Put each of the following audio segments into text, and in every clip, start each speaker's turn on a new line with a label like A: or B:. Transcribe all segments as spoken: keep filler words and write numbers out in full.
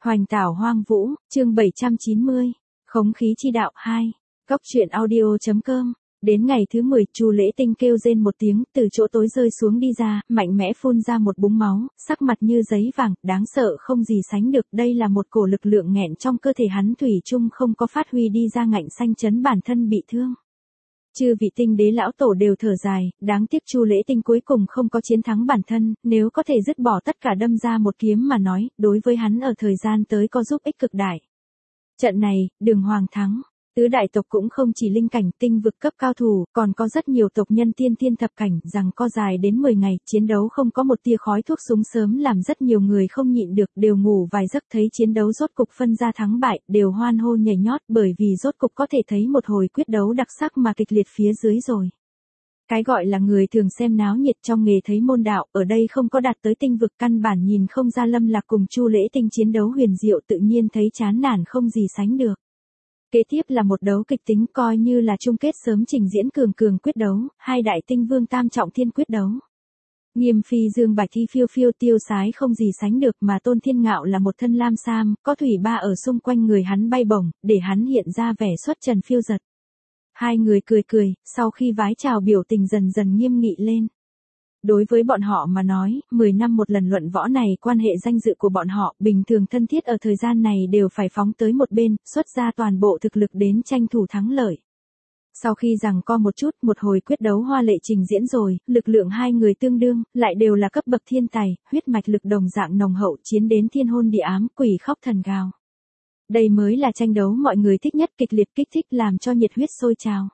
A: Hoành tảo hoang vũ, chương bảy trăm chín mươi. Khống khí chi đạo hai. Cóc truyện audio.com. Đến ngày thứ mười, Chu Lễ Tinh kêu rên một tiếng, từ chỗ tối rơi xuống đi ra, mạnh mẽ phun ra một búng máu, sắc mặt như giấy vàng, đáng sợ không gì sánh được. Đây là một cổ lực lượng nghẹn trong cơ thể hắn thủy chung không có phát huy đi ra, ngạnh xanh chấn bản thân bị thương. Chư vị Tinh đế lão tổ đều thở dài, đáng tiếc Chu Lễ Tinh cuối cùng không có chiến thắng bản thân, nếu có thể dứt bỏ tất cả đâm ra một kiếm mà nói, đối với hắn ở thời gian tới có giúp ích cực đại. Trận này, Đường Hoàng thắng. Tứ đại tộc cũng không chỉ linh cảnh tinh vực cấp cao thủ, còn có rất nhiều tộc nhân tiên thiên thập cảnh, rằng co dài đến mười ngày, chiến đấu không có một tia khói thuốc súng sớm làm rất nhiều người không nhịn được, đều ngủ vài giấc, thấy chiến đấu rốt cục phân ra thắng bại, đều hoan hô nhảy nhót, bởi vì rốt cục có thể thấy một hồi quyết đấu đặc sắc mà kịch liệt phía dưới rồi. Cái gọi là người thường xem náo nhiệt trong nghề thấy môn đạo, ở đây không có đạt tới tinh vực, căn bản nhìn không ra Lâm Lạc cùng Chu Lễ Tinh chiến đấu huyền diệu, tự nhiên thấy chán nản không gì sánh được. Kế tiếp là một đấu kịch tính, coi như là chung kết sớm trình diễn cường cường quyết đấu, hai đại tinh vương tam trọng thiên quyết đấu. Nghiêm Phi Dương bạch thi phiêu phiêu tiêu sái không gì sánh được, mà Tôn Thiên Ngạo là một thân lam sam, có thủy ba ở xung quanh người hắn bay bổng, để hắn hiện ra vẻ xuất trần phiêu giật. Hai người cười cười, sau khi vái chào biểu tình dần dần nghiêm nghị lên. Đối với bọn họ mà nói, mười năm một lần luận võ này, quan hệ danh dự của bọn họ, bình thường thân thiết ở thời gian này đều phải phóng tới một bên, xuất ra toàn bộ thực lực đến tranh thủ thắng lợi. Sau khi giằng co một chút, một hồi quyết đấu hoa lệ trình diễn rồi, lực lượng hai người tương đương, lại đều là cấp bậc thiên tài, huyết mạch lực đồng dạng nồng hậu, chiến đến thiên hôn địa ám, quỷ khóc thần gào. Đây mới là tranh đấu mọi người thích nhất, kịch liệt kích thích làm cho nhiệt huyết sôi trào.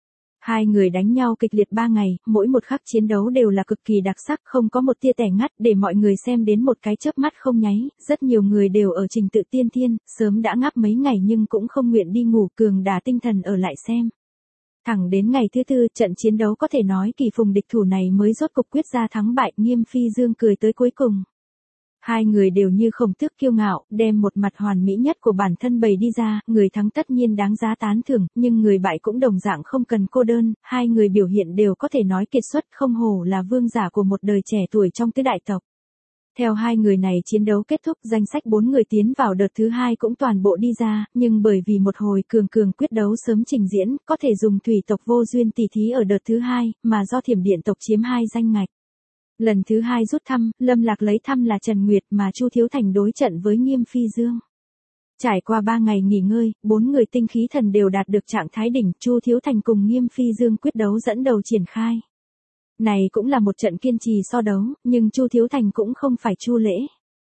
A: Hai người đánh nhau kịch liệt ba ngày, mỗi một khắc chiến đấu đều là cực kỳ đặc sắc, không có một tia tẻ ngắt, để mọi người xem đến một cái chớp mắt không nháy. Rất nhiều người đều ở trình tự tiên thiên, sớm đã ngáp mấy ngày nhưng cũng không nguyện đi ngủ, cường đả tinh thần ở lại xem. Thẳng đến ngày thứ tư, trận chiến đấu có thể nói kỳ phùng địch thủ này mới rốt cục quyết ra thắng bại. Nghiêm Phi Dương cười tới cuối cùng. Hai người đều như khổng tước kiêu ngạo, đem một mặt hoàn mỹ nhất của bản thân bày đi ra, người thắng tất nhiên đáng giá tán thưởng, nhưng người bại cũng đồng dạng không cần cô đơn, hai người biểu hiện đều có thể nói kiệt xuất, không hổ là vương giả của một đời trẻ tuổi trong tứ đại tộc. Theo hai người này chiến đấu kết thúc, danh sách bốn người tiến vào đợt thứ hai cũng toàn bộ đi ra, nhưng bởi vì một hồi cường cường quyết đấu sớm trình diễn, có thể dùng thủy tộc vô duyên tỉ thí ở đợt thứ hai, mà do thiểm điện tộc chiếm hai danh ngạch. Lần thứ hai rút thăm, Lâm Lạc lấy thăm là Trần Nguyệt, mà Chu Thiếu Thành đối trận với Nghiêm Phi Dương. Trải qua ba ngày nghỉ ngơi, bốn người tinh khí thần đều đạt được trạng thái đỉnh, Chu Thiếu Thành cùng Nghiêm Phi Dương quyết đấu dẫn đầu triển khai. Này cũng là một trận kiên trì so đấu, nhưng Chu Thiếu Thành cũng không phải Chu Lễ.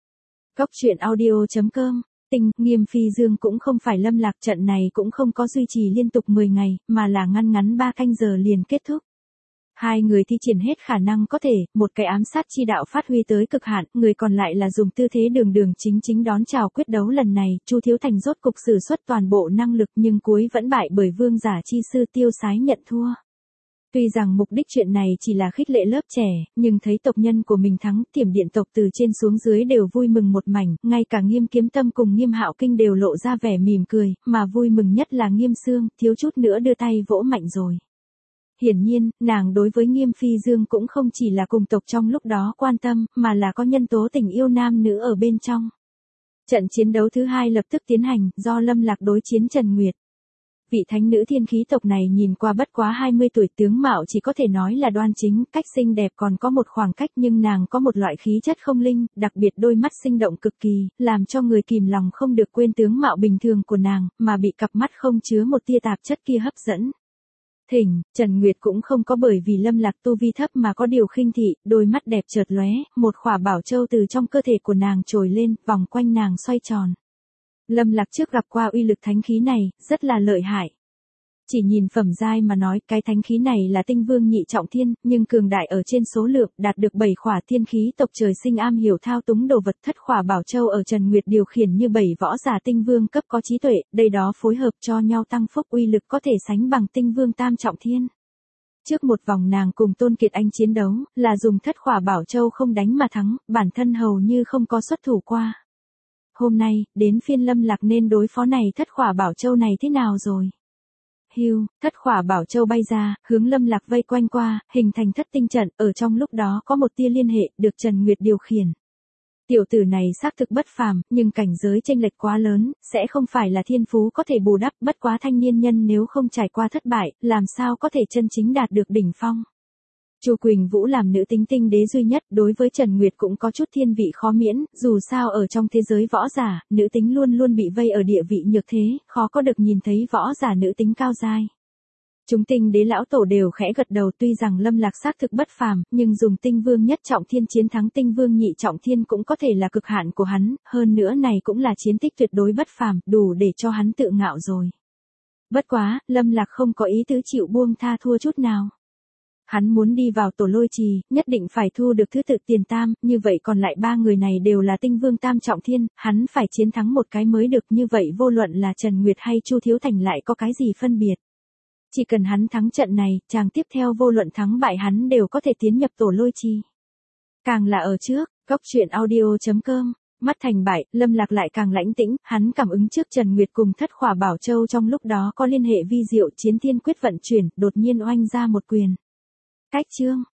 A: Cóc truyện audio.com. Tinh, Nghiêm Phi Dương cũng không phải Lâm Lạc, trận này cũng không có duy trì liên tục mười ngày, mà là ngăn ngắn ba canh giờ liền kết thúc. Hai người thi triển hết khả năng có thể, một cái ám sát chi đạo phát huy tới cực hạn, người còn lại là dùng tư thế đường đường chính chính đón chào quyết đấu lần này. Chu Thiếu Thành rốt cục sử xuất toàn bộ năng lực nhưng cuối vẫn bại bởi vương giả chi sư tiêu sái nhận thua. Tuy rằng mục đích chuyện này chỉ là khích lệ lớp trẻ, nhưng thấy tộc nhân của mình thắng, thiểm điện tộc từ trên xuống dưới đều vui mừng một mảnh, ngay cả Nghiêm Kiếm Tâm cùng Nghiêm Hạo Kinh đều lộ ra vẻ mỉm cười, mà vui mừng nhất là Nghiêm Sương, thiếu chút nữa đưa tay vỗ mạnh rồi. Hiển nhiên, nàng đối với Nghiêm Phi Dương cũng không chỉ là cùng tộc trong lúc đó quan tâm, mà là có nhân tố tình yêu nam nữ ở bên trong. Trận chiến đấu thứ hai lập tức tiến hành, do Lâm Lạc đối chiến Trần Nguyệt. Vị thánh nữ thiên khí tộc này nhìn qua bất quá hai mươi tuổi, tướng mạo chỉ có thể nói là đoan chính, cách xinh đẹp còn có một khoảng cách, nhưng nàng có một loại khí chất không linh, đặc biệt đôi mắt sinh động cực kỳ, làm cho người kìm lòng không được quên tướng mạo bình thường của nàng, mà bị cặp mắt không chứa một tia tạp chất kia hấp dẫn. Thỉnh, Trần Nguyệt cũng không có bởi vì Lâm Lạc tu vi thấp mà có điều khinh thị, đôi mắt đẹp chợt lóe, một khỏa bảo châu từ trong cơ thể của nàng trồi lên, vòng quanh nàng xoay tròn. Lâm Lạc trước gặp qua uy lực thánh khí này, rất là lợi hại. Chỉ nhìn phẩm giai mà nói, cái thánh khí này là tinh vương nhị trọng thiên, nhưng cường đại ở trên số lượng, đạt được bảy khỏa thiên khí tộc trời sinh am hiểu thao túng đồ vật, thất khỏa bảo châu ở Trần Nguyệt điều khiển như bảy võ giả tinh vương cấp có trí tuệ, đây đó phối hợp cho nhau tăng phúc, uy lực có thể sánh bằng tinh vương tam trọng thiên. Trước một vòng nàng cùng Tôn Kiệt Anh chiến đấu, là dùng thất khỏa bảo châu không đánh mà thắng, bản thân hầu như không có xuất thủ qua. Hôm nay, đến phiên Lâm Lạc nên đối phó này thất khỏa bảo châu này thế nào rồi? Hưu, thất khỏa bảo châu bay ra, hướng Lâm Lạc vây quanh qua, hình thành thất tinh trận, ở trong lúc đó có một tia liên hệ, được Trần Nguyệt điều khiển. Tiểu tử này xác thực bất phàm, nhưng cảnh giới chênh lệch quá lớn, sẽ không phải là thiên phú có thể bù đắp, bất quá thanh niên nhân nếu không trải qua thất bại, làm sao có thể chân chính đạt được đỉnh phong. Chu Quỳnh Vũ làm nữ tính tinh đế duy nhất, đối với Trần Nguyệt cũng có chút thiên vị khó miễn, dù sao ở trong thế giới võ giả, nữ tính luôn luôn bị vây ở địa vị nhược thế, khó có được nhìn thấy võ giả nữ tính cao giai. Chúng tinh đế lão tổ đều khẽ gật đầu, tuy rằng Lâm Lạc xác thực bất phàm, nhưng dùng tinh vương nhất trọng thiên chiến thắng tinh vương nhị trọng thiên cũng có thể là cực hạn của hắn, hơn nữa này cũng là chiến tích tuyệt đối bất phàm, đủ để cho hắn tự ngạo rồi. Bất quá, Lâm Lạc không có ý tứ chịu buông tha thua chút nào. Hắn muốn đi vào tổ lôi trì, nhất định phải thu được thứ tự tiền tam, như vậy còn lại ba người này đều là tinh vương tam trọng thiên, hắn phải chiến thắng một cái mới được, như vậy vô luận là Trần Nguyệt hay Chu Thiếu Thành lại có cái gì phân biệt. Chỉ cần hắn thắng trận này, chàng tiếp theo vô luận thắng bại hắn đều có thể tiến nhập tổ lôi trì. Càng là ở trước, góc truyện audio chấm com, mắt thành bại, Lâm Lạc lại càng lãnh tĩnh, hắn cảm ứng trước Trần Nguyệt cùng thất khỏa bảo châu trong lúc đó có liên hệ vi diệu, chiến thiên quyết vận chuyển, đột nhiên oanh ra một quyền. Cách chương